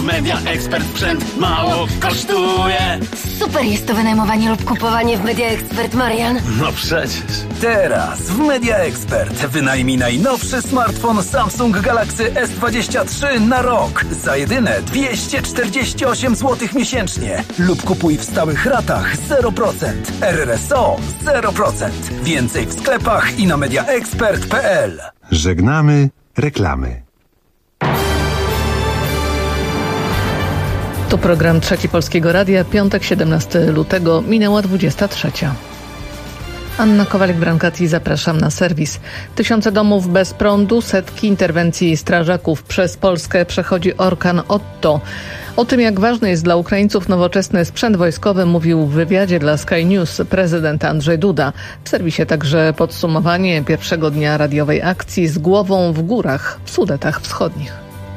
Media Expert sprzęt mało kosztuje. Super jest to wynajmowanie lub kupowanie w Media Expert, Marian. No przecież. Teraz w Media Expert wynajmij najnowszy smartfon Samsung Galaxy S23 na rok za jedyne 248 zł miesięcznie lub kupuj w stałych ratach 0%. RRSO 0%. Więcej w sklepach i na mediaexpert.pl. Żegnamy reklamy. To program Trzeci Polskiego Radia, piątek 17 lutego, minęła 23. Anna Kowalik-Brankati, zapraszam na serwis. Tysiące domów bez prądu, setki interwencji strażaków. Przez Polskę przechodzi orkan Otto. O tym, jak ważny jest dla Ukraińców nowoczesny sprzęt wojskowy, mówił w wywiadzie dla Sky News prezydent Andrzej Duda. W serwisie także podsumowanie pierwszego dnia radiowej akcji Z głową w górach w Sudetach Wschodnich.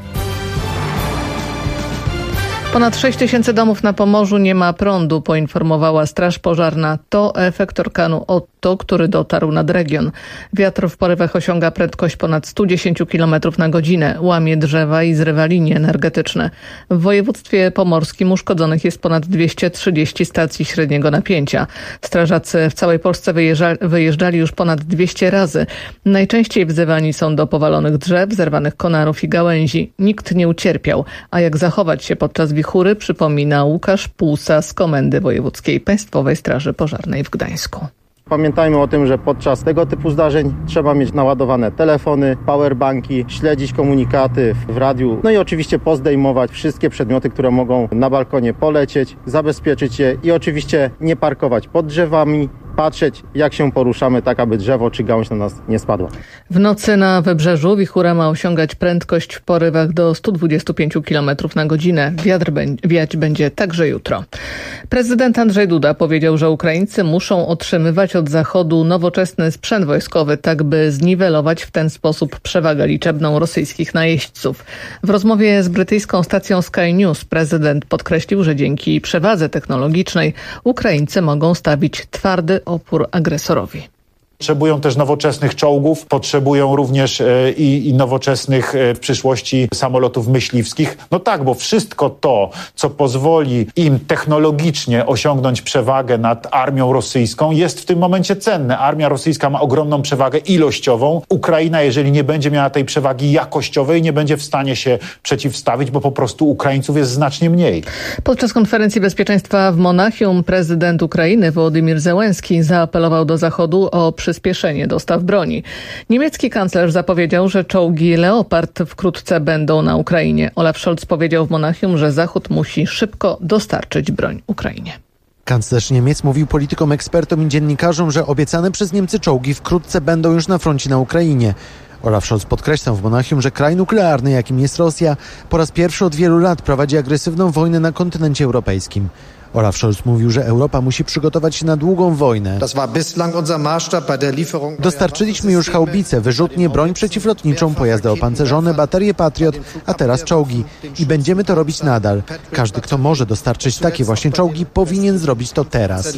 Ponad 6 tysięcy domów na Pomorzu nie ma prądu, poinformowała Straż Pożarna. To efekt orkanu Otto, który dotarł nad region. Wiatr w porywach osiąga prędkość ponad 110 km na godzinę, łamie drzewa i zrywa linie energetyczne. W województwie pomorskim uszkodzonych jest ponad 230 stacji średniego napięcia. Strażacy w całej Polsce wyjeżdżali już ponad 200 razy. Najczęściej wzywani są do powalonych drzew, zerwanych konarów i gałęzi. Nikt nie ucierpiał, a jak zachować się podczas wichury, przypomina Łukasz Płusa z Komendy Wojewódzkiej Państwowej Straży Pożarnej w Gdańsku. Pamiętajmy o tym, że podczas tego typu zdarzeń trzeba mieć naładowane telefony, powerbanki, śledzić komunikaty w radiu, no i oczywiście pozdejmować wszystkie przedmioty, które mogą na balkonie polecieć, zabezpieczyć je i oczywiście nie parkować pod drzewami, patrzeć jak się poruszamy, tak aby drzewo czy gałąź na nas nie spadła. W nocy na Wybrzeżu wichura ma osiągać prędkość w porywach do 125 km na godzinę. Wiatr wiać będzie także jutro. Prezydent Andrzej Duda powiedział, że Ukraińcy muszą otrzymywać od Zachodu nowoczesny sprzęt wojskowy, tak by zniwelować w ten sposób przewagę liczebną rosyjskich najeźdźców. W rozmowie z brytyjską stacją Sky News prezydent podkreślił, że dzięki przewadze technologicznej Ukraińcy mogą stawić twardy opór agresorowi. Potrzebują też nowoczesnych czołgów, potrzebują również i nowoczesnych w przyszłości samolotów myśliwskich. No tak, bo wszystko to, co pozwoli im technologicznie osiągnąć przewagę nad armią rosyjską, jest w tym momencie cenne. Armia rosyjska ma ogromną przewagę ilościową. Ukraina, jeżeli nie będzie miała tej przewagi jakościowej, nie będzie w stanie się przeciwstawić, bo po prostu Ukraińców jest znacznie mniej. Podczas konferencji bezpieczeństwa w Monachium prezydent Ukrainy Wołodymyr Zełenski zaapelował do Zachodu o przyspieszenie dostaw broni. Niemiecki kanclerz zapowiedział, że czołgi Leopard wkrótce będą na Ukrainie. Olaf Scholz powiedział w Monachium, że Zachód musi szybko dostarczyć broń Ukrainie. Kanclerz Niemiec mówił politykom, ekspertom i dziennikarzom, że obiecane przez Niemcy czołgi wkrótce będą już na froncie na Ukrainie. Olaf Scholz podkreślał w Monachium, że kraj nuklearny, jakim jest Rosja, po raz pierwszy od wielu lat prowadzi agresywną wojnę na kontynencie europejskim. Olaf Scholz mówił, że Europa musi przygotować się na długą wojnę. Dostarczyliśmy już haubice, wyrzutnie, broń przeciwlotniczą, pojazdy opancerzone, baterie Patriot, a teraz czołgi. I będziemy to robić nadal. Każdy, kto może dostarczyć takie właśnie czołgi, powinien zrobić to teraz.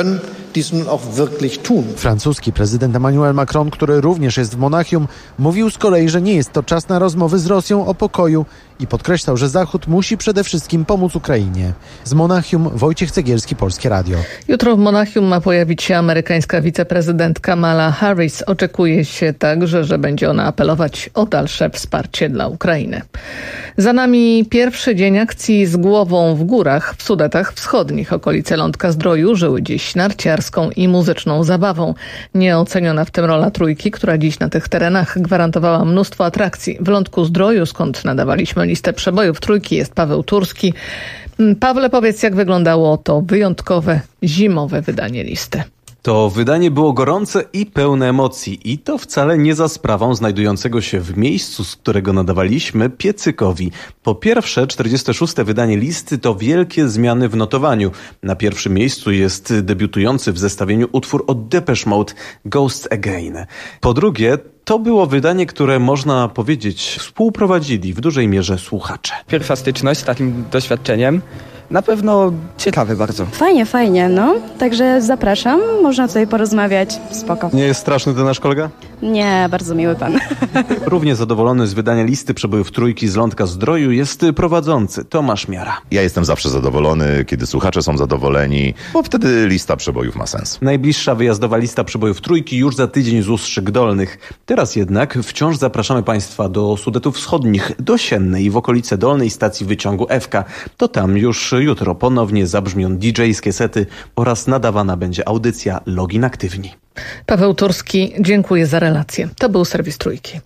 Francuski prezydent Emmanuel Macron, który również jest w Monachium, mówił z kolei, że nie jest to czas na rozmowy z Rosją o pokoju i podkreślał, że Zachód musi przede wszystkim pomóc Ukrainie. Z Monachium Wojciech Cegielski, Polskie Radio. Jutro w Monachium ma pojawić się amerykańska wiceprezydent Kamala Harris. Oczekuje się także, że będzie ona apelować o dalsze wsparcie dla Ukrainy. Za nami pierwszy dzień akcji Z głową w górach w Sudetach Wschodnich. Okolice Lądka Zdroju żyły dziś narciarską i muzyczną zabawą. Nieoceniona w tym rola Trójki, która dziś na tych terenach gwarantowała mnóstwo atrakcji. W Lądku Zdroju, skąd nadawaliśmy listę przebojów Trójki, jest Paweł Turski. Pawle, powiedz, jak wyglądało to wyjątkowe, zimowe wydanie listy. To wydanie było gorące i pełne emocji i to wcale nie za sprawą znajdującego się w miejscu, z którego nadawaliśmy, piecykowi. Po pierwsze, 46. wydanie listy to wielkie zmiany w notowaniu. Na pierwszym miejscu jest debiutujący w zestawieniu utwór od Depeche Mode Ghosts Again. Po drugie, to było wydanie, które można powiedzieć współprowadzili w dużej mierze słuchacze. Pierwsza styczność z takim doświadczeniem. Na pewno ciekawy bardzo. Fajnie, no. Także zapraszam, można tutaj porozmawiać, spoko. Nie jest straszny ten nasz kolega? Nie, bardzo miły pan. Równie zadowolony z wydania listy przebojów Trójki z Lądka Zdroju jest prowadzący Tomasz Miara. Ja jestem zawsze zadowolony, kiedy słuchacze są zadowoleni, bo wtedy lista przebojów ma sens. Najbliższa wyjazdowa lista przebojów Trójki już za tydzień z Ustrzyk Dolnych. Teraz jednak wciąż zapraszamy Państwa do Sudetów Wschodnich, do Siennej w okolice dolnej stacji wyciągu Ewka. To tam już jutro ponownie zabrzmią DJ-skie sety oraz nadawana będzie audycja Login Aktywni. Paweł Turski, dziękuję za relację. To był serwis Trójki.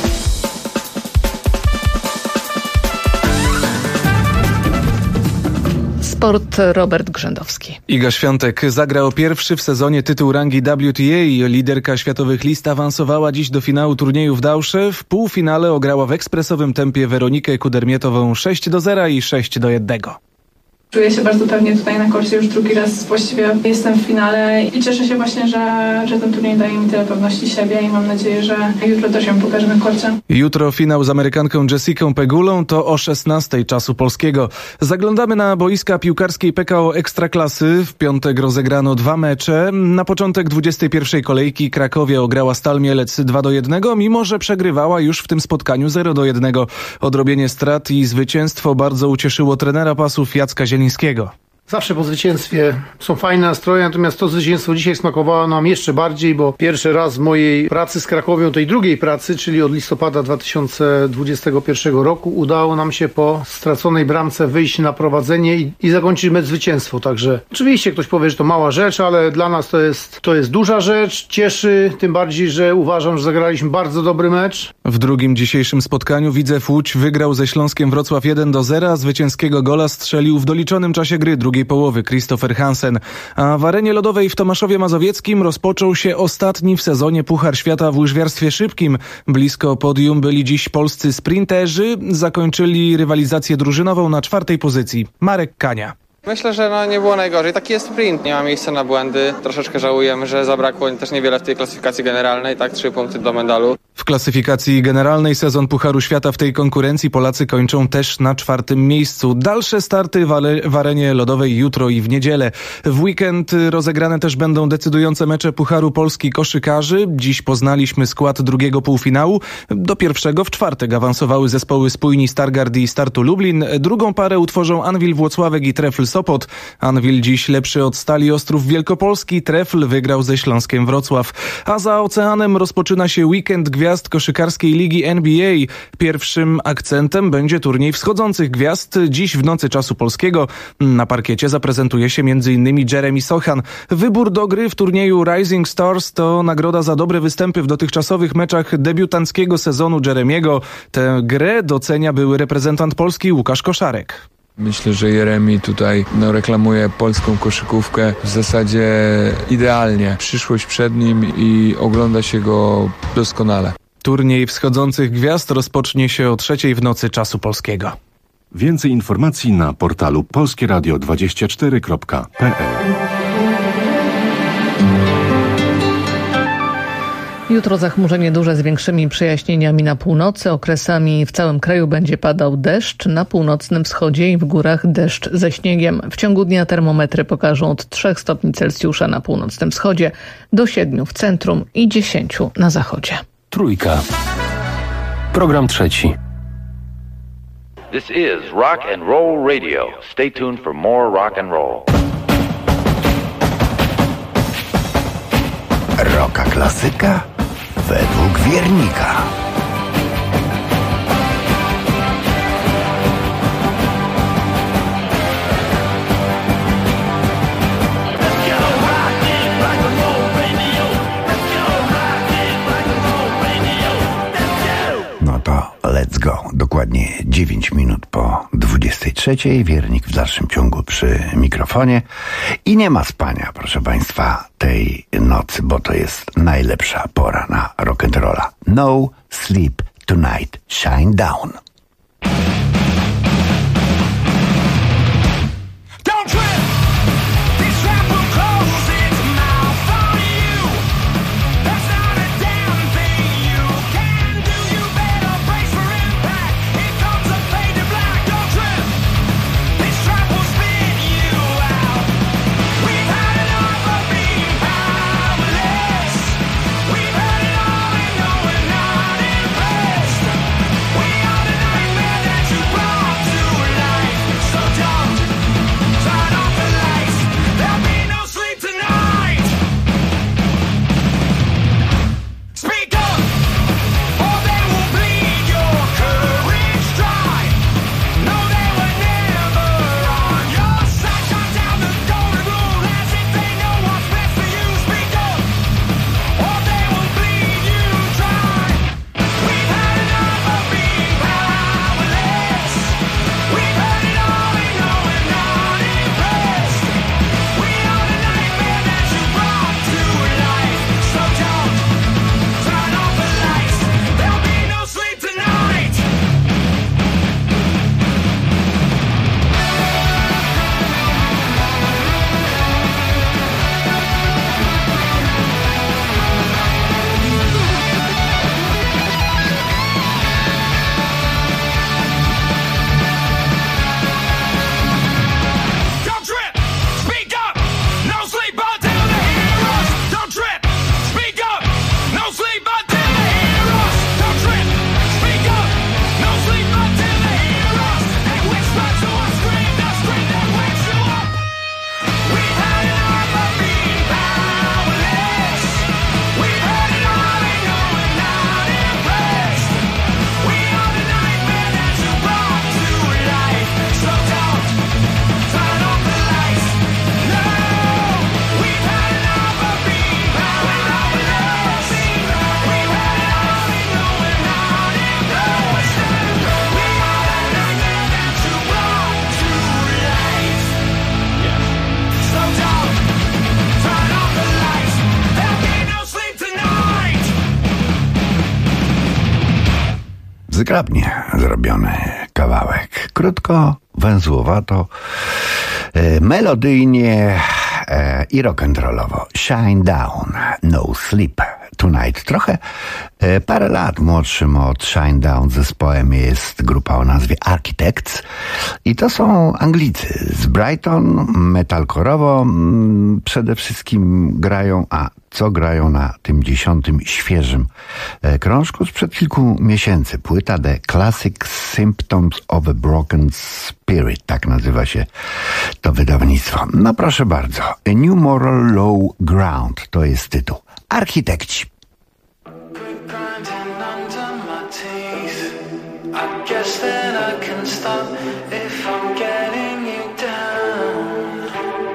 Sport Robert Grzędowski. Iga Świątek zagrał pierwszy w sezonie tytuł rangi WTA. Liderka światowych list awansowała dziś do finału turnieju w Dausze. W półfinale ograła w ekspresowym tempie Weronikę Kudermietową 6-0 i 6-1. Czuję się bardzo pewnie tutaj na korcie, już drugi raz właściwie jestem w finale i cieszę się właśnie, że ten turniej daje mi tyle pewności siebie i mam nadzieję, że jutro też ją pokażę na korcie. Jutro finał z Amerykanką Jessicą Pegulą, to o 16:00 czasu polskiego. Zaglądamy na boiska piłkarskiej PKO Ekstraklasy. W piątek rozegrano 2 mecze. Na początek 21. kolejki Krakowia ograła Stal Mielec 2-1, mimo że przegrywała już w tym spotkaniu 0-1. Odrobienie strat i zwycięstwo bardzo ucieszyło trenera pasów Jacka Zielińskiego. Zawsze po zwycięstwie są fajne nastroje, natomiast to zwycięstwo dzisiaj smakowało nam jeszcze bardziej, bo pierwszy raz w mojej pracy z Krakowią, tej drugiej pracy, czyli od listopada 2021 roku, udało nam się po straconej bramce wyjść na prowadzenie i zakończyć mecz zwycięstwo. Także oczywiście ktoś powie, że to mała rzecz, ale dla nas to jest duża rzecz. Cieszy, tym bardziej, że uważam, że zagraliśmy bardzo dobry mecz. W drugim dzisiejszym spotkaniu Widzew Łódź wygrał ze Śląskiem Wrocław 1-0, a zwycięskiego gola strzelił w doliczonym czasie gry drugiej połowy Christopher Hansen. A w arenie lodowej w Tomaszowie Mazowieckim rozpoczął się ostatni w sezonie Puchar Świata w łyżwiarstwie szybkim. Blisko podium byli dziś polscy sprinterzy. Zakończyli rywalizację drużynową na 4. pozycji. Marek Kania. Myślę, że nie było najgorzej. Taki jest sprint, nie ma miejsca na błędy. Troszeczkę żałujemy, że zabrakło też niewiele w tej klasyfikacji generalnej, 3 punkty do medalu. W klasyfikacji generalnej sezon Pucharu Świata w tej konkurencji Polacy kończą też na 4. miejscu. Dalsze starty w arenie lodowej jutro i w niedzielę. W weekend rozegrane też będą decydujące mecze Pucharu Polski koszykarzy. Dziś poznaliśmy skład drugiego półfinału. Do pierwszego w czwartek awansowały zespoły Spójni Stargard i Startu Lublin. Drugą parę utworzą Anwil Włocławek i Trefl Sopot. Anwil dziś lepszy od Stali Ostrów Wielkopolski. Trefl wygrał ze Śląskiem Wrocław. A za oceanem rozpoczyna się weekend gwiazd koszykarskiej ligi NBA. Pierwszym akcentem będzie turniej wschodzących gwiazd. Dziś w nocy czasu polskiego na parkiecie zaprezentuje się m.in. Jeremy Sochan. Wybór do gry w turnieju Rising Stars to nagroda za dobre występy w dotychczasowych meczach debiutanckiego sezonu Jeremiego. Tę grę docenia były reprezentant Polski Łukasz Koszarek. Myślę, że Jeremi tutaj reklamuje polską koszykówkę w zasadzie idealnie. Przyszłość przed nim i ogląda się go doskonale. Turniej wschodzących gwiazd rozpocznie się o 3:00 w nocy czasu polskiego. Więcej informacji na portalu polskieradio24.pl. Jutro zachmurzenie duże z większymi przejaśnieniami na północy. Okresami w całym kraju będzie padał deszcz. Na północnym wschodzie i w górach deszcz ze śniegiem. W ciągu dnia termometry pokażą od 3 stopni Celsjusza na północnym wschodzie do 7 w centrum i 10 na zachodzie. Trójka. Program trzeci. This is Rock and Roll Radio. Stay tuned for more rock and roll. Rocka klasyka według wiernika. No to let's go. Dokładnie 9 minut po 23:00. Wiernik w dalszym ciągu przy mikrofonie. I nie ma spania, proszę Państwa, tej nocy, bo to jest najlepsza pora na rock'n'rolla. No sleep tonight, shine down. Spin zgrabnie zrobiony kawałek. Krótko, węzłowato, melodyjnie i rock'n'rollowo. Shine Down, No Sleep Tonight. Trochę parę lat młodszym od Shine Down zespołem jest grupa o nazwie Architects i to są Anglicy z Brighton, metalkorowo przede wszystkim grają, a co grają na tym 10. świeżym krążku sprzed kilku miesięcy. Płyta The Classic Symptoms of a Broken Spirit, tak nazywa się to wydawnictwo. No proszę bardzo, A New Moral Low Ground to jest tytuł. Architekci. I guess that I can stop if I'm getting you down.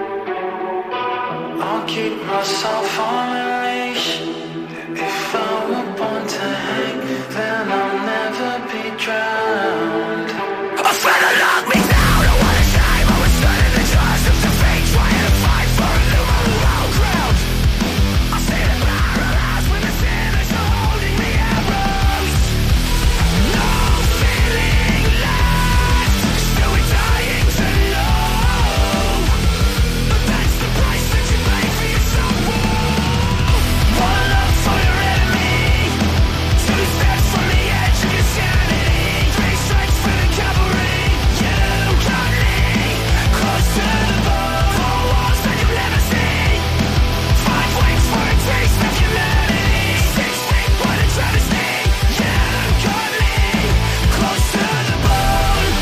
I'll keep myself on a leash. If I were born to hang, then I'll never be drowned. I spent a long week down, I want a shame. I was stood in the jaws of defeat, trying to fight for a new low ground. I see the paralyzed when the sinners are holding the arrows. No feeling left, still we're dying to know. But that's the price that you pay for your soul. One love for your enemy, 2 steps from the edge of your sanity, 3 strikes for the cavalry. You got me close to the bone, 4 walls that you'll never see, 5 wings for a taste of humanity, 6 feet for the travesty. You got me close to the bone.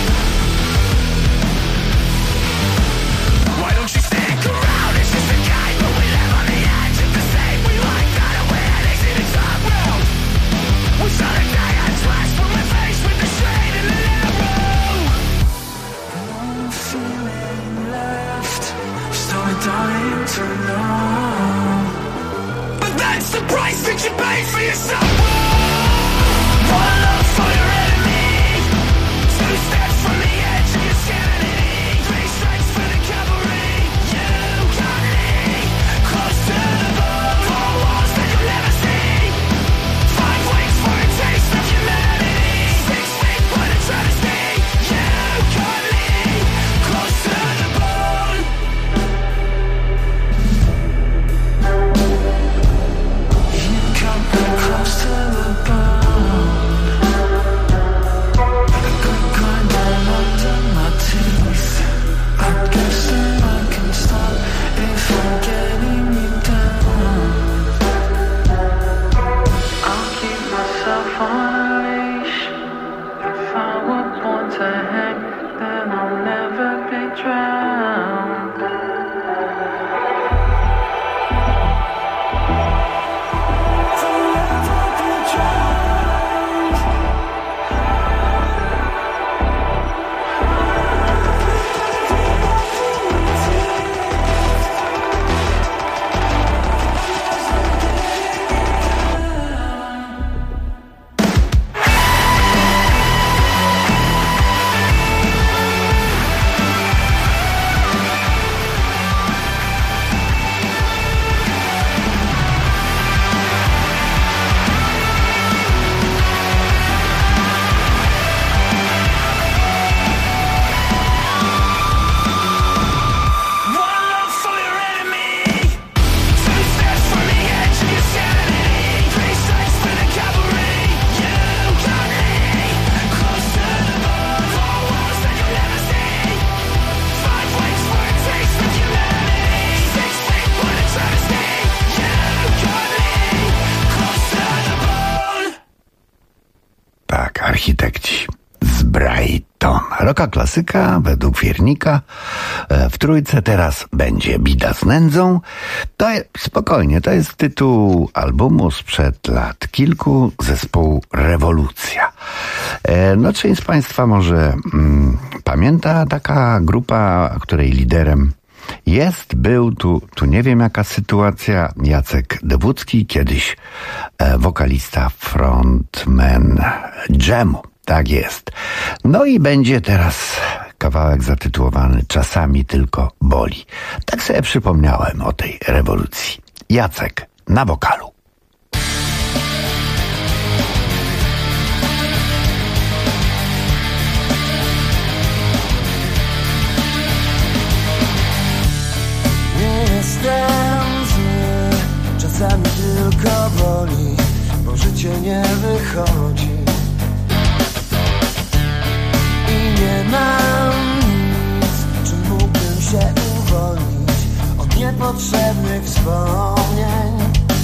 Why don't you stick around? It's just a game, but we live on the edge of the same. We like that and we're heading to the top world. We saw the day I flashed from my face with the shade and the arrow. No feeling left, still we're dying to know. But that's the price that you pay for your soul. One love for your enemy, 2 steps from the edge of your sanity, 3 strikes for the cavalry. You got me close to the bone, 4 walls that you'll never see, 5 wings for a taste of humanity, 6 feet for the travesty. You got me close to the bone. You got me close to the bone. A good grind down under my teeth. I guess that I can stop if I'm getting you down. I'll keep myself on a leash. If I were born to hang, then I'll never be drowned. I'll never be drowned. One love for your enemy, 2 steps from the edge of your sanity, 3 strikes for the cavalry. You got me close to the bone, 4 walls that you'll never see, 5 wings for a taste of humanity, 6 feet for the travesty. You got me close to the bone. Tak, Architekci z Brighton. Rocka klasyka według Wiernika. W trójce teraz będzie Bida z nędzą. Spokojnie, to jest tytuł albumu sprzed lat kilku, zespołu Rewolucja. No, część z Państwa może pamięta taka grupa, której liderem był tu nie wiem jaka sytuacja, Jacek Dewódzki, kiedyś wokalista, frontman Dżemu. Tak jest. No i będzie teraz kawałek zatytułowany Czasami tylko boli. Tak sobie przypomniałem o tej rewolucji. Jacek na wokalu. życie nie wychodzi i nie mam nic, czym mógłbym się uwolnić od niepotrzebnych wspomnień.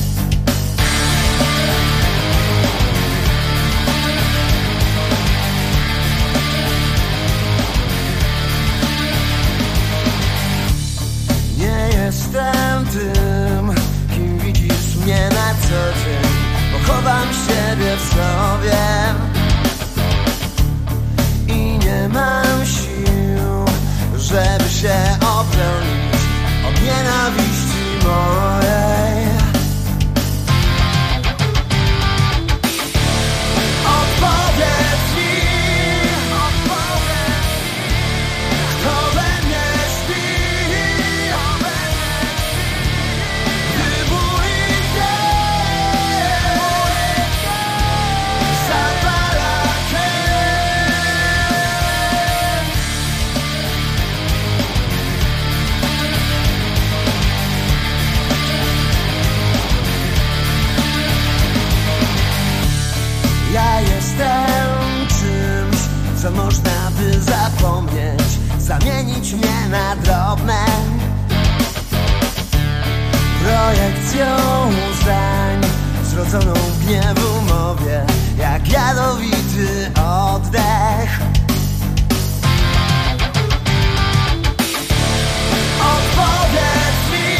Nie jestem tym, kim widzisz mnie na co dzień, bo chowam siebie w sobie i nie mam sił, żeby się obronić od nienawiści mojej. Odpowiedz mi, kto we mnie śpi, gdy bój zapala krew. Ja jestem czymś, co można by zapomnieć, zamienić mnie na drobne, projekcją zdań zrodzoną w gniewu mowie, jak jadowity oddech. Odpowiedz mi,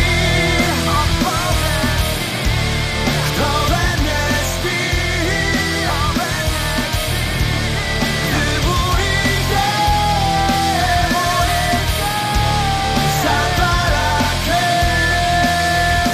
kto we mnie śpi, gdy bój zapala krew.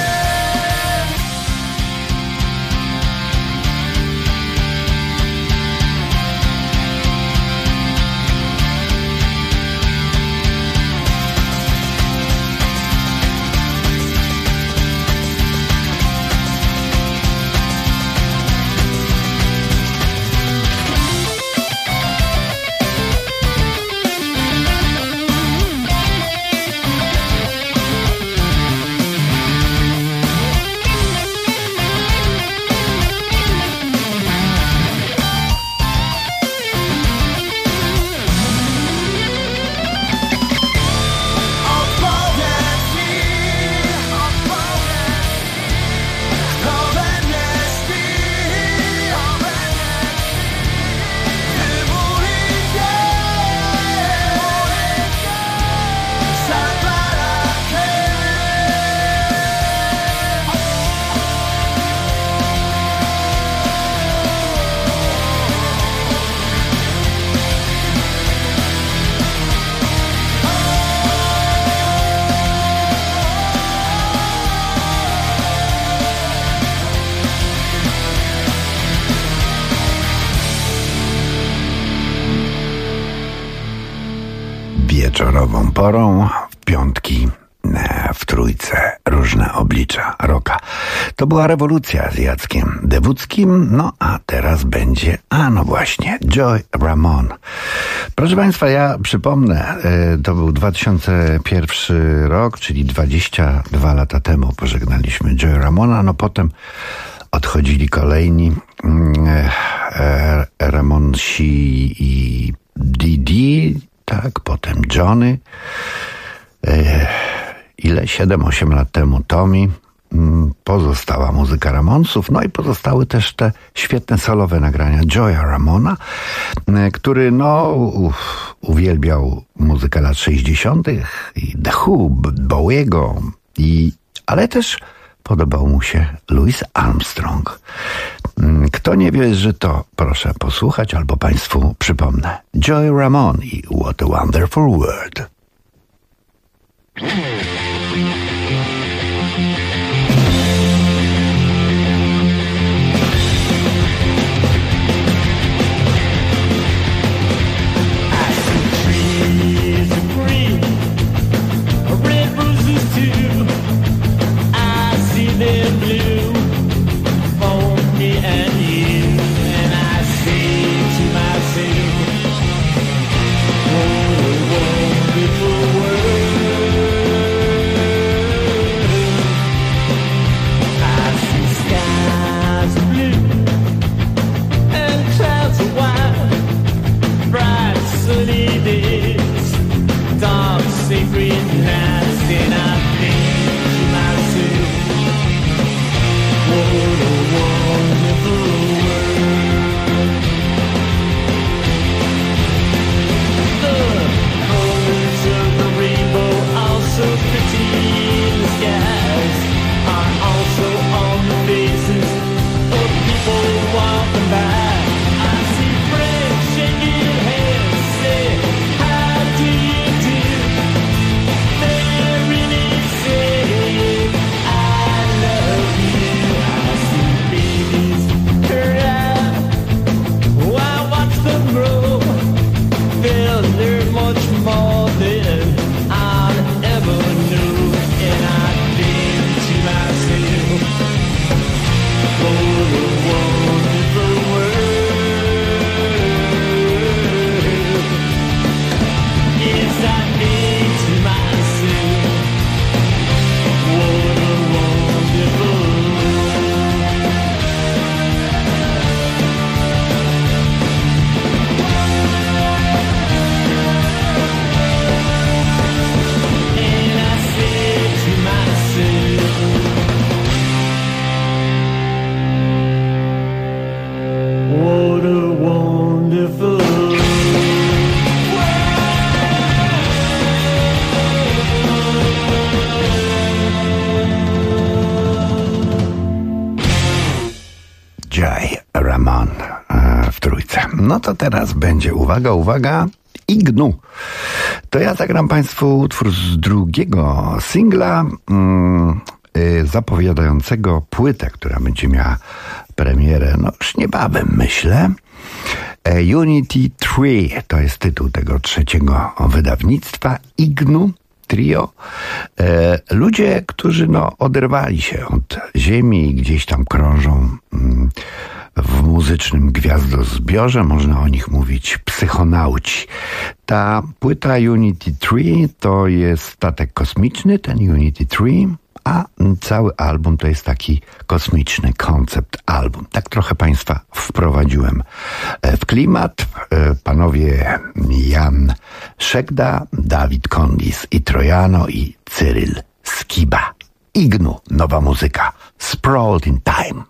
Wieczorową porą, w piątki, w trójce, różne oblicza rocka. To była rewolucja z Jackiem Dewuckim, no a teraz będzie, no właśnie, Joy Ramone. Proszę Państwa, ja przypomnę, to był 2001 rok, czyli 22 lata temu pożegnaliśmy Joy Ramona, no potem odchodzili kolejni Ramonsi i Didi, tak, potem Johnny, 7-8 lat temu Tommy, pozostała muzyka Ramonsów, no i pozostały też te świetne solowe nagrania Joya Ramona, który uwielbiał muzykę lat 60. i The Who, Bowiego, ale też podobał mu się Louis Armstrong. Kto nie wierzy, to proszę posłuchać, albo Państwu przypomnę. Joy Ramone i What a Wonderful World. What a different nights, and I think to myself, what a wonderful world. The colors of the rainbow are so pretty in the skies, are also on the faces of people walking by. I see friends shaking hands, say, how do you do? They really say, I love you. I see babies turn out while I watch them grow. They'll learn much more than I'll ever know. And I think to myself, what a wonderful world. Yes, I think to myself, what a wonderful world. And I said to myself, what a wonderful world. Jay Ramon w trójce. No to teraz będzie, uwaga, Ignu. To ja zagram Państwu utwór z drugiego singla zapowiadającego płytę, która będzie miała premierę, no już niebawem, myślę. Unity 3 to jest tytuł tego trzeciego wydawnictwa. Ignu Trio. Ludzie, którzy oderwali się od ziemi i gdzieś tam krążą w muzycznym gwiazdozbiorze, można o nich mówić psychonauci. Ta płyta Unity 3 to jest statek kosmiczny, ten Unity 3, a cały album to jest taki kosmiczny koncept album. Tak trochę Państwa wprowadziłem w klimat. Panowie Jan Szegda, Dawid Kondis i Trojano i Cyryl Skiba. Ignu, nowa muzyka. Sprawled in Time.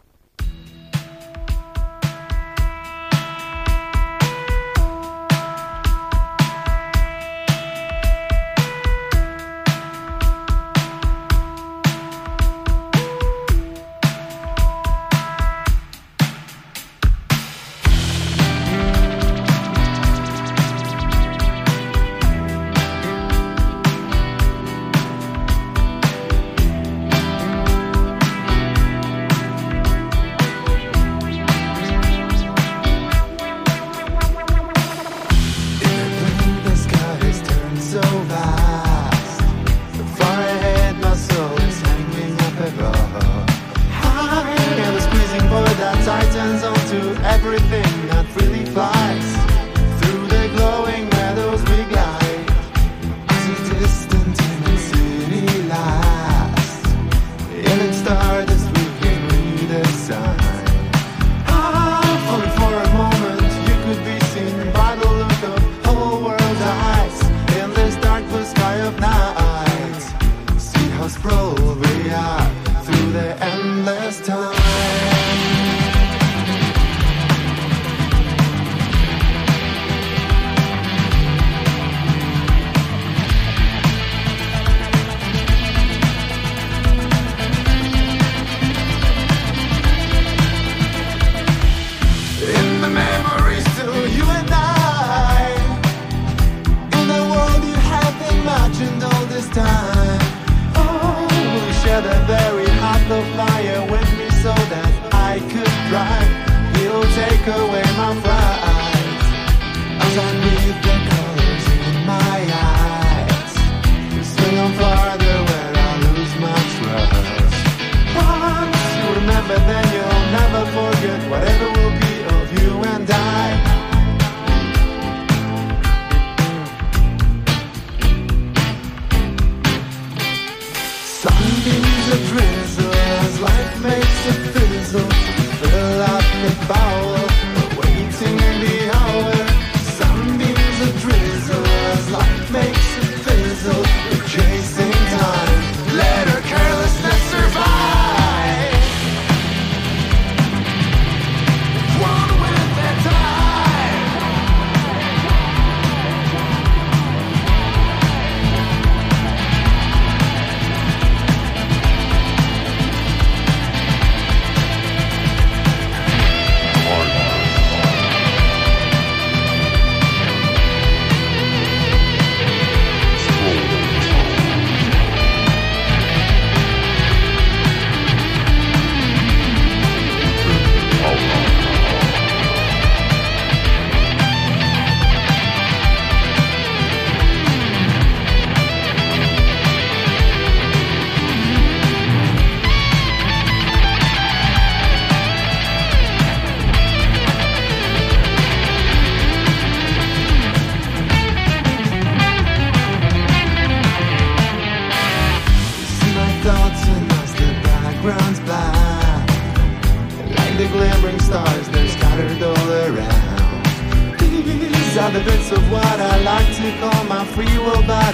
Makes it fizzle.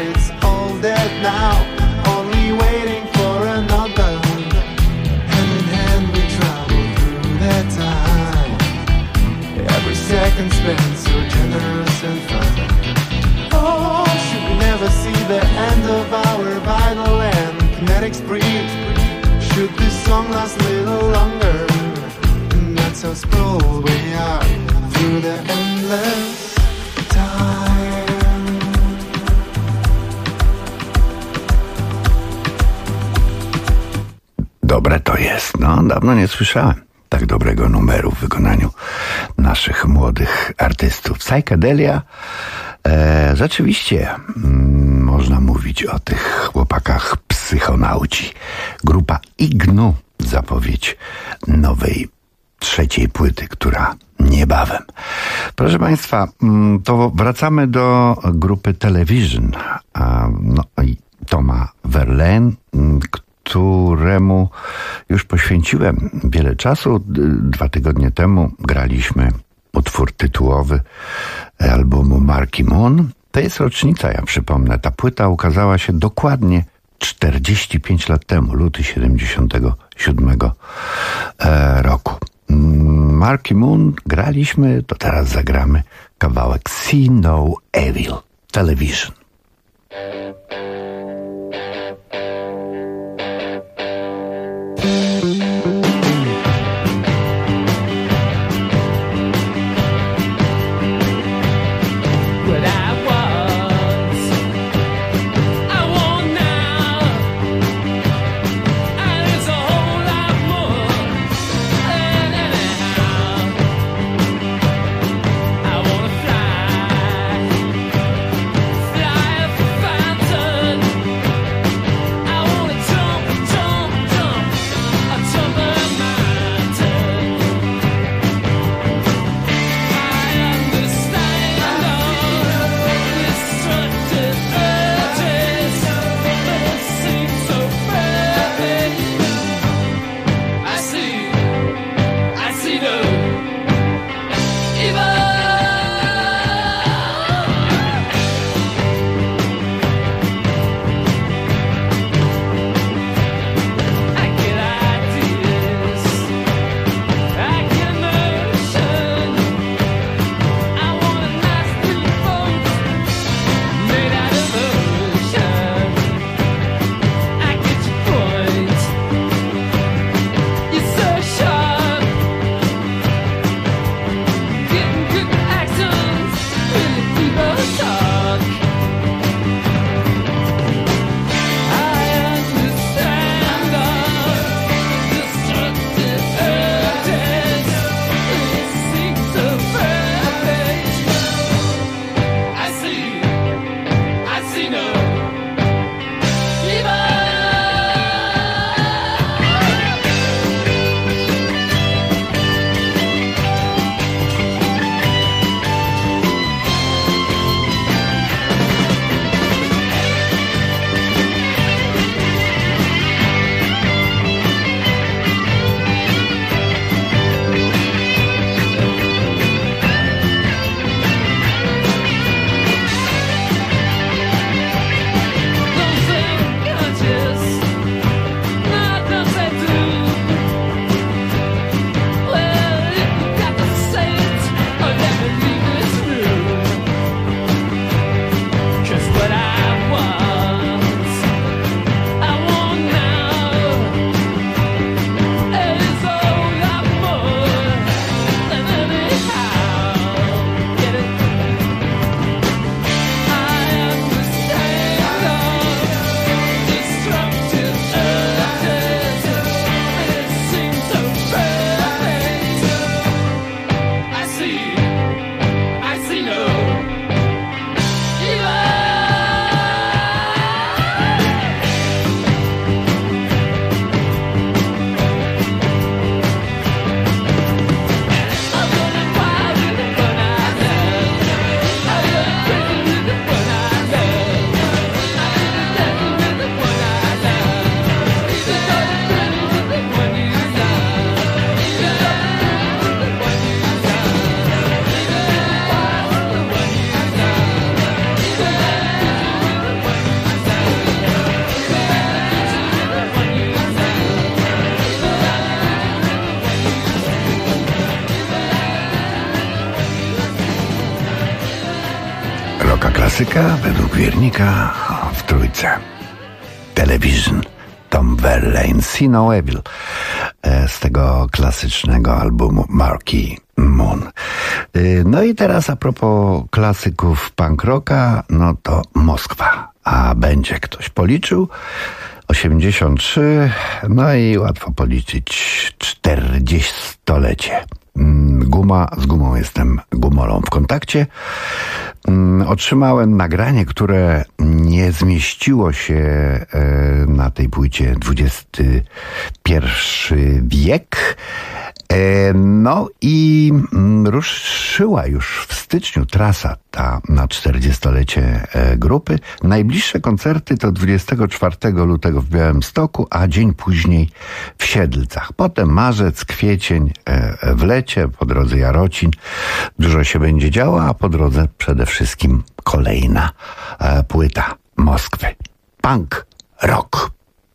it's all dead now, only waiting for another. Hand in hand we travel through that time, every second spent so generous and fun. Oh, should we never see the end of our vital and kinetic spree? Should this song last a little longer? And that's how sprawled we are through the endless time. Dobre to jest, no dawno nie słyszałem tak dobrego numeru w wykonaniu naszych młodych artystów. Psychedelia, rzeczywiście można mówić o tych chłopakach psychonauci. Grupa Ignu, zapowiedź nowej, trzeciej płyty, która niebawem. Proszę Państwa, to wracamy do grupy Television, no i Toma Verlaine, któremu już poświęciłem wiele czasu. 2 tygodnie temu graliśmy utwór tytułowy albumu Marky Moon. To jest rocznica, ja przypomnę. Ta płyta ukazała się dokładnie 45 lat temu, luty 77 roku. Marky Moon graliśmy, to teraz zagramy kawałek See No Evil, Television. Fly, fly, klasyka według wiernika w trójce. Television, Tom Verlaine, See No Evil z tego klasycznego albumu Marquee Moon. No i teraz a propos klasyków punk rocka, no to Moskwa. A będzie ktoś policzył? 83, no i łatwo policzyć 40-lecie. Z gumą jestem gumolą w kontakcie. Otrzymałem nagranie, które nie zmieściło się na tej płycie XXI wiek. No i ruszyła już w styczniu trasa ta na 40-lecie grupy. Najbliższe koncerty to 24 lutego w Białymstoku, a dzień później w Siedlcach. Potem marzec, kwiecień w lecie, po drodze Jarocin. Dużo się będzie działo, a po drodze przede wszystkim kolejna płyta Moskwy. Punk rock.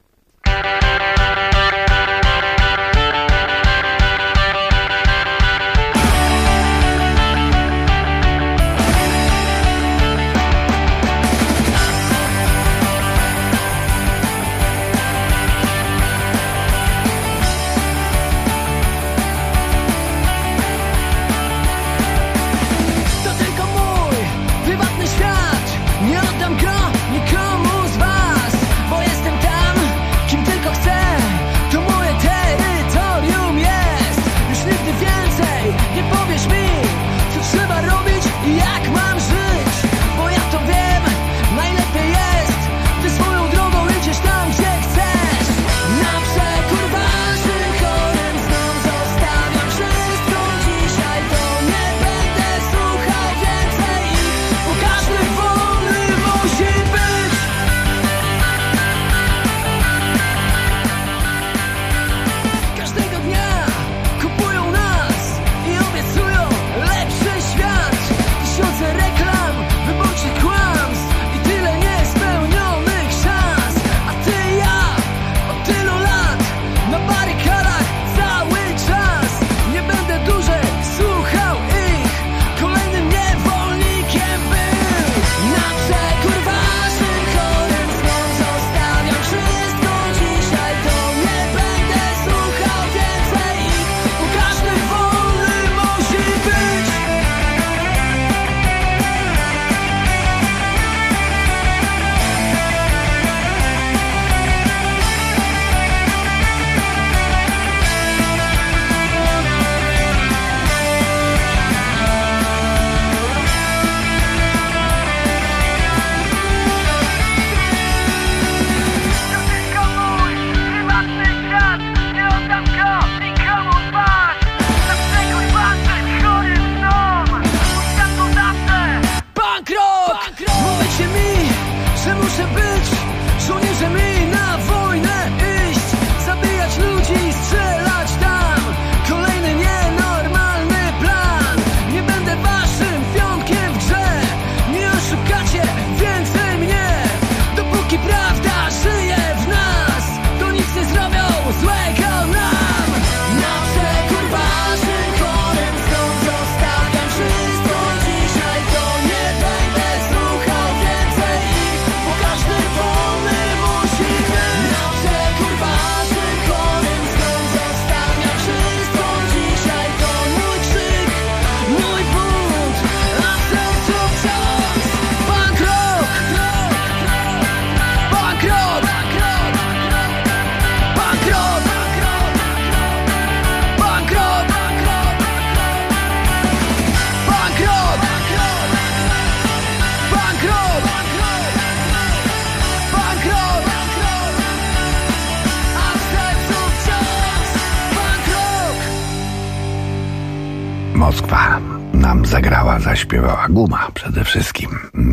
Moskwa nam zagrała, zaśpiewała Guma przede wszystkim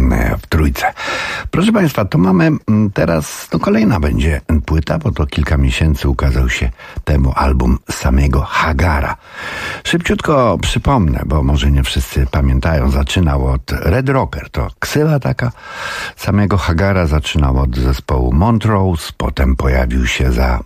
w trójce. Proszę Państwa, to mamy teraz, to kolejna będzie płyta, bo to kilka miesięcy ukazał się temu album samego Hagara. Szybciutko przypomnę, bo może nie wszyscy pamiętają, zaczynał od Red Rocker, to ksywa taka samego Hagara, zaczynał od zespołu Montrose, potem pojawił się za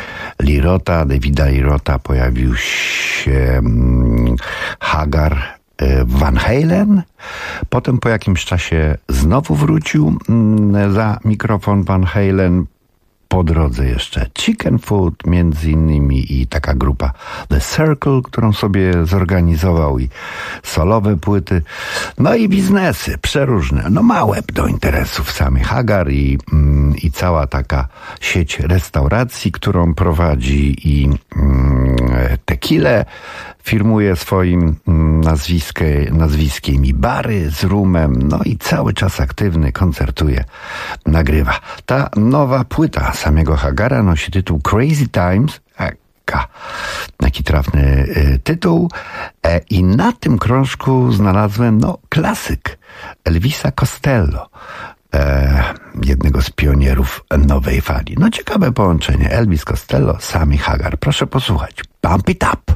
Davida Lirota, pojawił się Hagar Van Halen. Potem po jakimś czasie znowu wrócił za mikrofon Van Halen. Po drodze jeszcze Chicken Food, między innymi, i taka grupa The Circle, którą sobie zorganizował, i solowe płyty, no i biznesy przeróżne, no ma łeb do interesów Sammy Hagar i cała taka sieć restauracji, którą prowadzi, i tequilę firmuje swoim nazwiskiem, i bary z rumem, no i cały czas aktywny, koncertuje, nagrywa. Ta nowa płyta samego Hagara nosi tytuł Crazy Times, jaki trafny tytuł, i na tym krążku znalazłem klasyk Elvisa Costello, jednego z pionierów nowej fali. No ciekawe połączenie, Elvis Costello, Sammy Hagar. Proszę posłuchać. Pump It Up!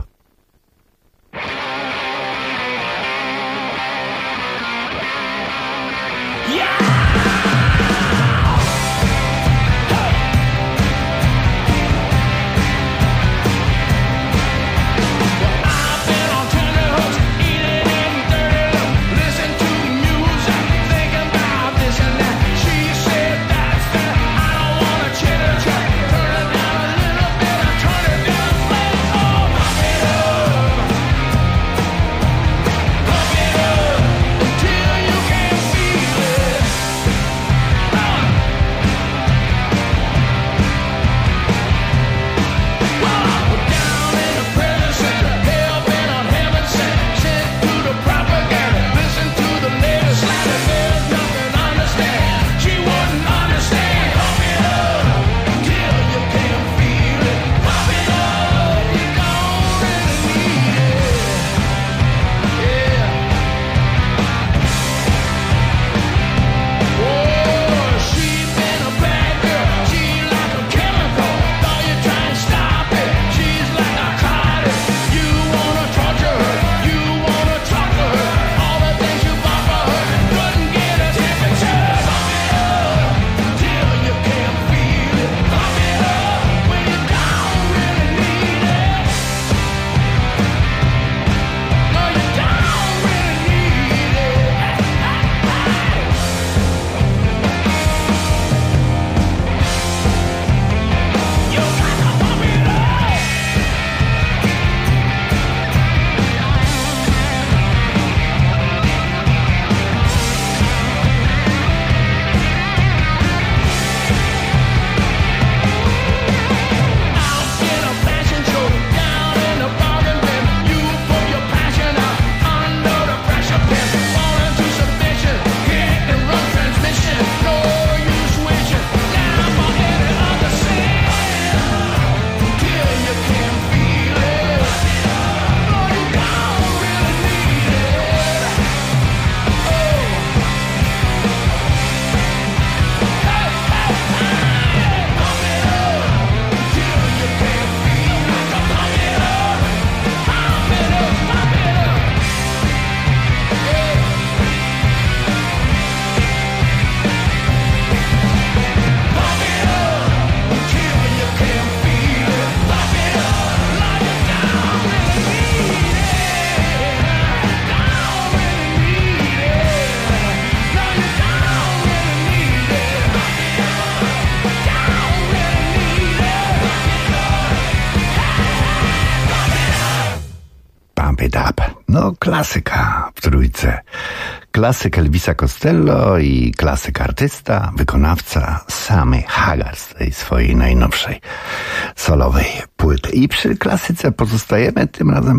No, klasyka w trójce. Klasyk Elvisa Costello i klasyk artysta, wykonawca Sammy Hagar z tej swojej najnowszej solowej płyty. I przy klasyce pozostajemy tym razem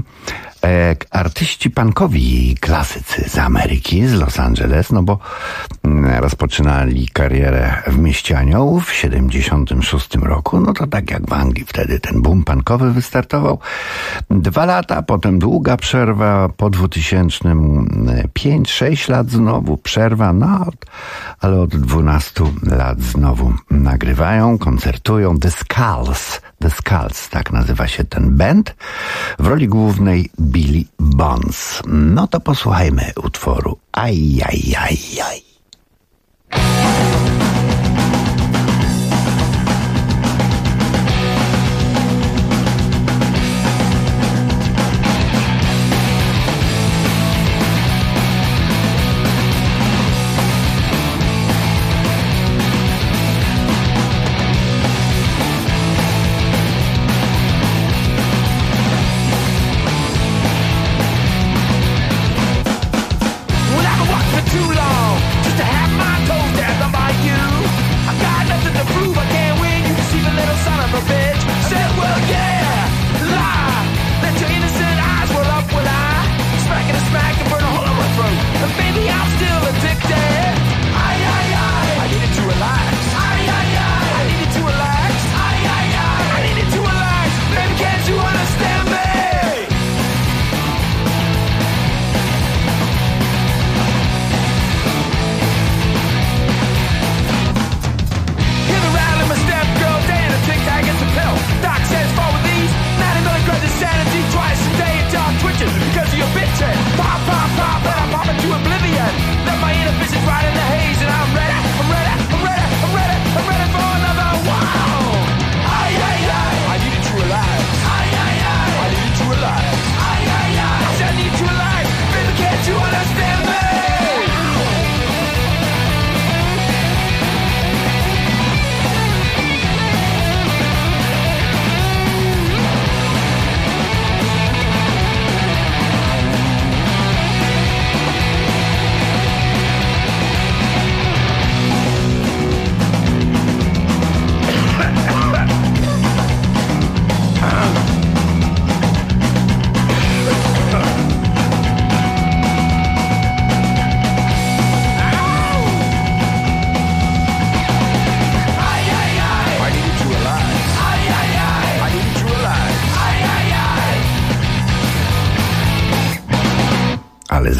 artyści punkowi i klasycy z Ameryki, z Los Angeles, no bo rozpoczynali karierę w Mieście Aniołów w 76 roku, no to tak jak w Anglii wtedy ten boom punkowy wystartował. 2 lata, potem długa przerwa, po 2000 5-6 lat znowu przerwa, no ale od 12 lat znowu nagrywają, koncertują. The Skulls, tak nazywa się ten band, w roli głównej Billy Bonds. No to posłuchajmy utworu Aj, aj, aj, aj.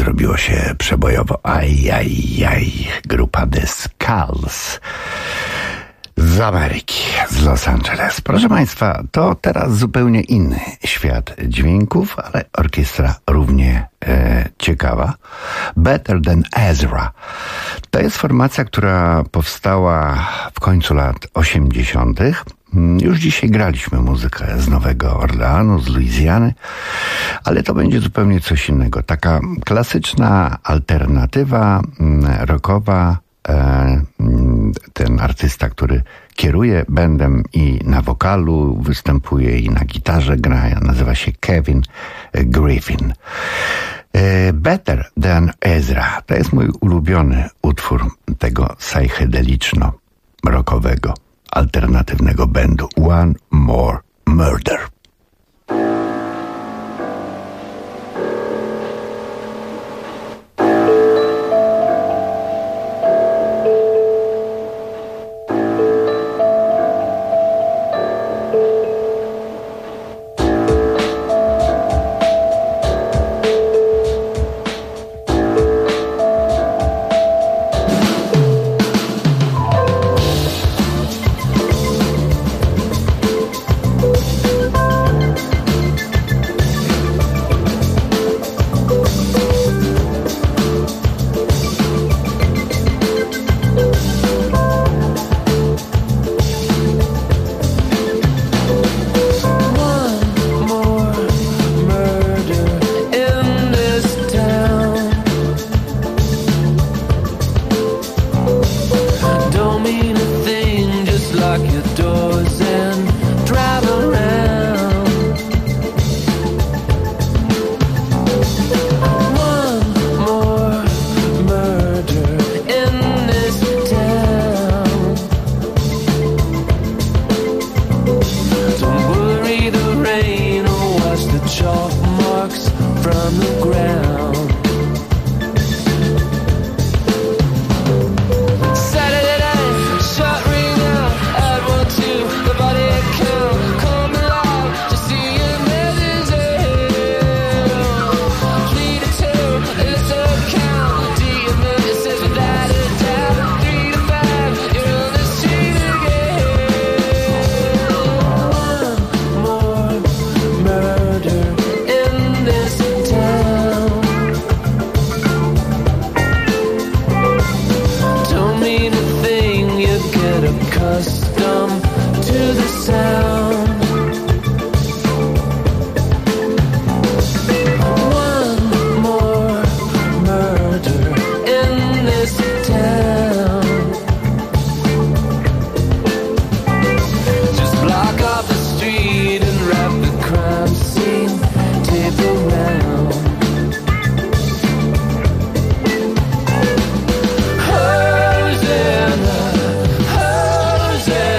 zrobiło się przebojowo. Ajajaj, grupa The Skulls z Ameryki, z Los Angeles. Proszę Państwa, to teraz zupełnie inny świat dźwięków, ale orkiestra równie ciekawa. Better Than Ezra. To jest formacja, która powstała w końcu lat 80. Już dzisiaj graliśmy muzykę z Nowego Orleanu, z Luizjany, ale to będzie zupełnie coś innego. Taka klasyczna alternatywa rockowa. Ten artysta, który kieruje bandem i na wokalu występuje i na gitarze gra, nazywa się Kevin Griffin. Better Than Ezra to jest mój ulubiony utwór tego psychedeliczno-rockowego alternatywnego bandu One More Murder. Hosanna, Hosanna.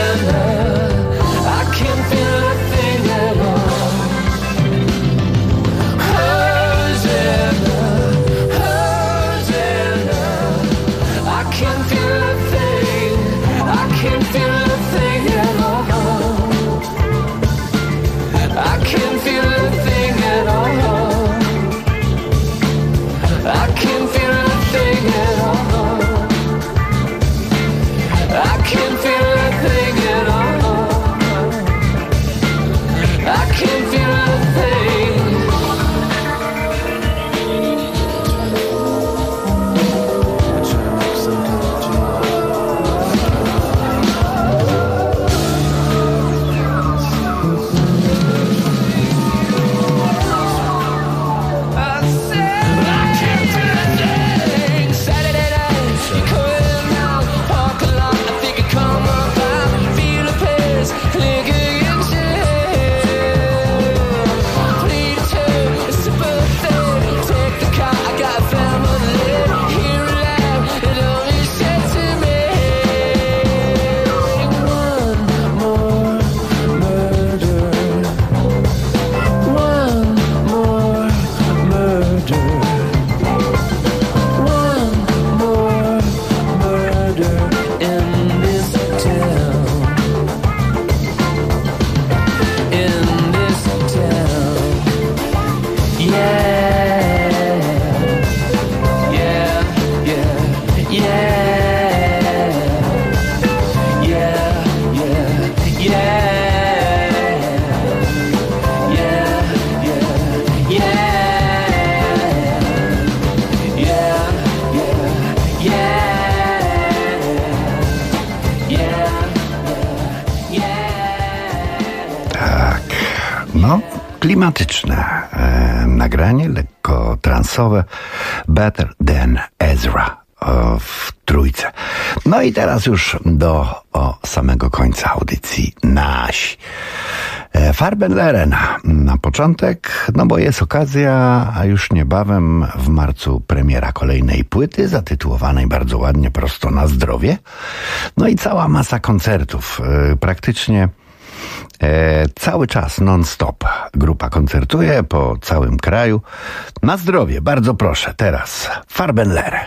no, klimatyczne nagranie, lekko transowe, Better Than Ezra w trójce. No i teraz już do samego końca audycji nasi. Farbenleren na początek, no bo jest okazja, a już niebawem w marcu premiera kolejnej płyty zatytułowanej bardzo ładnie Prosto na zdrowie. No i cała masa koncertów, praktycznie cały czas non-stop grupa koncertuje po całym kraju. Na zdrowie, bardzo proszę, teraz Farbenleren.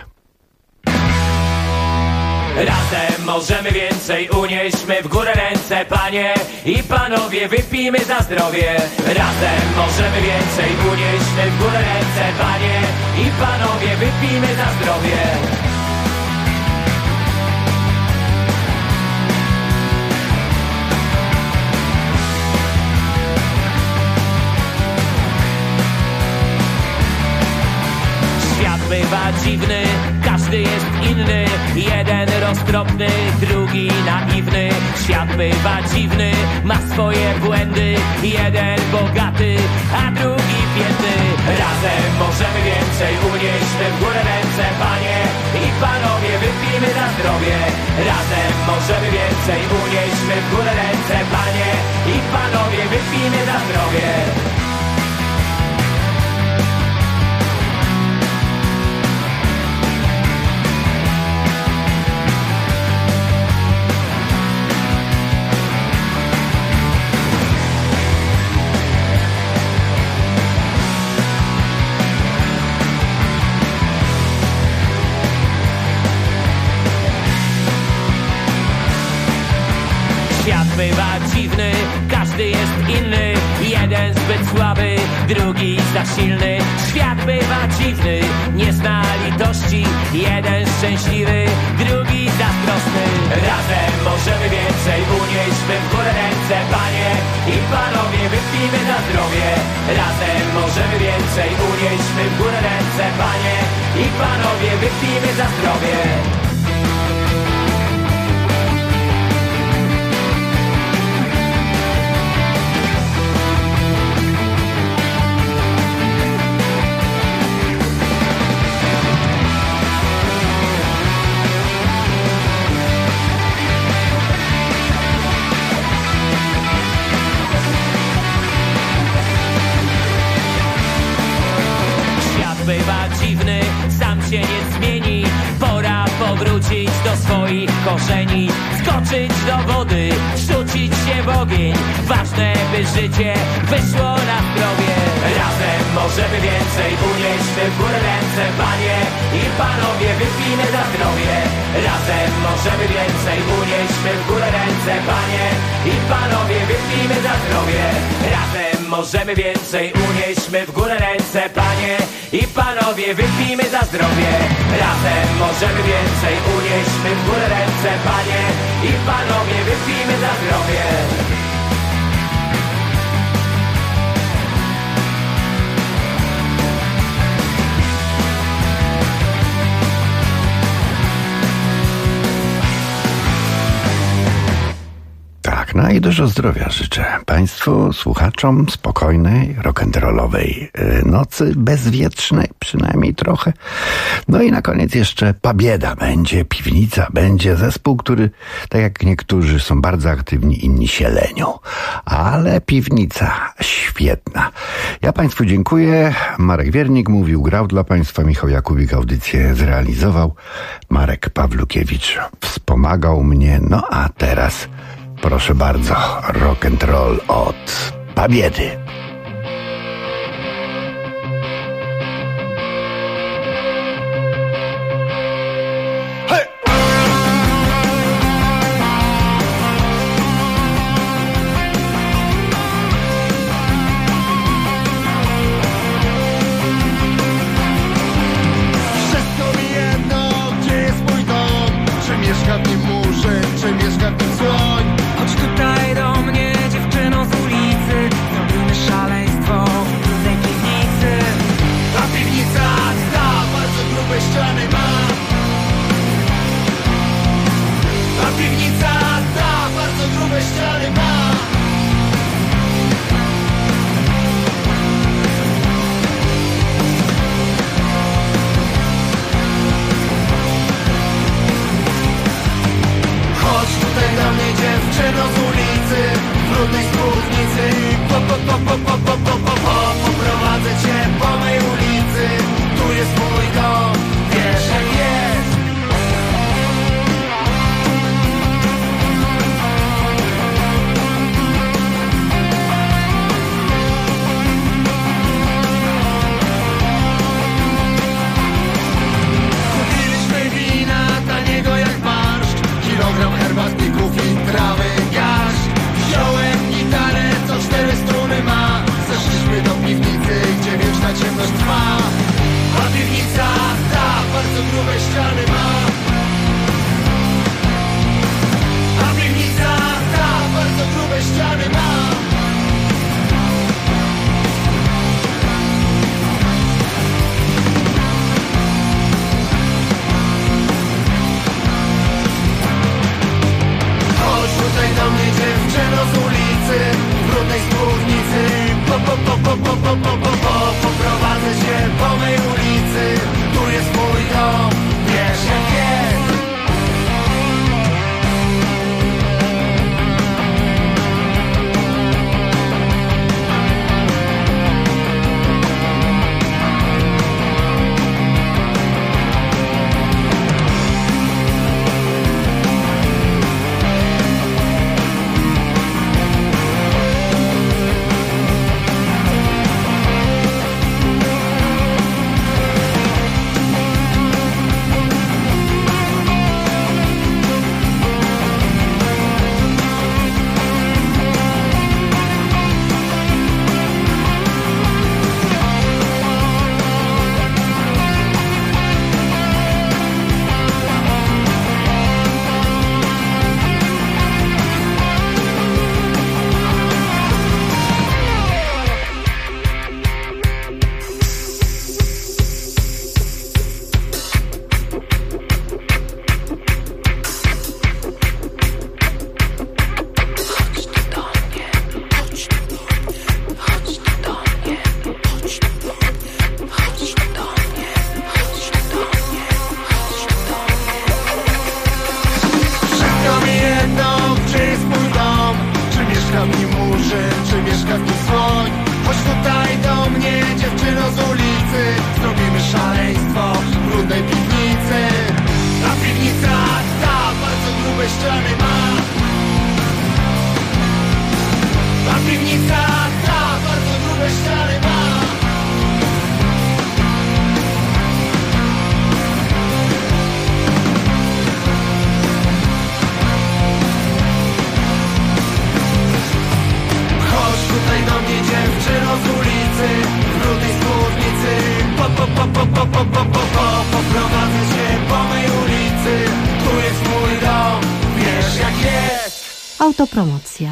Razem możemy więcej, unieśmy w górę ręce, panie i panowie, wypijmy za zdrowie. Razem możemy więcej, unieśmy w górę ręce, panie i panowie, wypijmy za zdrowie. Świat bywa dziwny, każdy jest inny, jeden roztropny, drugi naiwny. Świat bywa dziwny, ma swoje błędy, jeden bogaty, a drugi biedny. Razem możemy więcej, unieśmy w górę ręce, panie i panowie, wypijmy za zdrowie. Razem możemy więcej, unieśmy w górę ręce, panie i panowie, wypijmy za zdrowie. Świat bywa dziwny, każdy jest inny, jeden zbyt słaby, drugi za silny. Świat bywa dziwny, nie zna litości, jeden szczęśliwy, drugi zazdrosny. Razem możemy więcej, unieśmy w górę ręce, panie i panowie, wypijmy za zdrowie. Razem możemy więcej, unieśmy w górę ręce, panie i panowie, wypijmy za zdrowie. Bywa dziwny, sam się nie zmieni. Pora powrócić do swoich korzeni, skoczyć do wody, rzucić się w ogień. Ważne, by życie wyszło na zdrowie. Razem możemy więcej, unieśmy w górę ręce, panie i panowie, wypijmy za zdrowie. Razem możemy więcej, unieśmy w górę ręce, panie i panowie, wypijmy za zdrowie. Razem możemy więcej, unieśmy w górę ręce, panie i panowie, wypijmy za zdrowie. Razem możemy więcej, unieśmy w górę ręce, panie i panowie, wypijmy za zdrowie. Tak, no i dużo zdrowia życzę Państwu, słuchaczom, spokojnej, rock'n'rollowej nocy, bezwietrznej przynajmniej trochę. No i na koniec jeszcze Pabieda będzie, piwnica będzie, zespół, który, tak jak niektórzy są bardzo aktywni, inni się lenią. Ale piwnica świetna. Ja Państwu dziękuję. Marek Wiernik mówił, grał dla Państwa, Michał Jakubik audycję zrealizował, Marek Pawlukiewicz wspomagał mnie. No a teraz proszę bardzo, rock and roll od Pabiedy. Wszystko mi jedno, gdzie jest mój dom, czy mieszka w nim murzyn, czy mieszka w nim słoń. Chodź tutaj do mnie, dziewczyno z ulicy, zrobimy szal. Poprowadzę cię po mej ulicy, tu jest mój dom, wiesz jak jest. Kupiliśmy wina taniego jak barszcz, kilogram herbatników i trawy garść. Wziąłem gitarę, co 4 struny ma. Zeszliśmy do piwnicy, gdzie wieczna ciemność trwa. A piwnica ta bardzo grube ściany ma. A piwnica ta bardzo grube ściany ma. Chodź tutaj do mnie, dziewczyno z ulicy, w brudnej spódnicy. Poprowadzę cię po mej ulicy, tu jest mój dom, wiesz jak jest. Poprowadzę cię po mej ulicy, tu jest mój dom, wiesz jak jest. Autopromocja.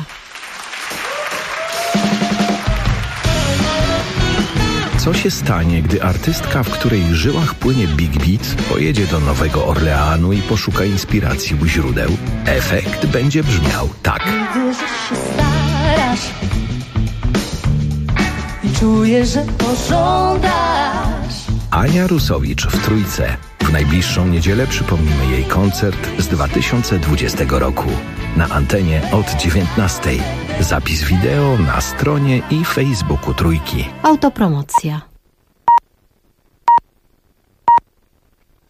Co się stanie, gdy artystka, w której żyłach płynie Big Beat, pojedzie do Nowego Orleanu i poszuka inspiracji u źródeł? Efekt będzie brzmiał tak. Widzę, że się starasz i czuję, że pożądasz. Ania Rusowicz w Trójce. W najbliższą niedzielę przypomnimy jej koncert z 2020 roku. Na antenie od 19:00. Zapis wideo na stronie i Facebooku Trójki. Autopromocja.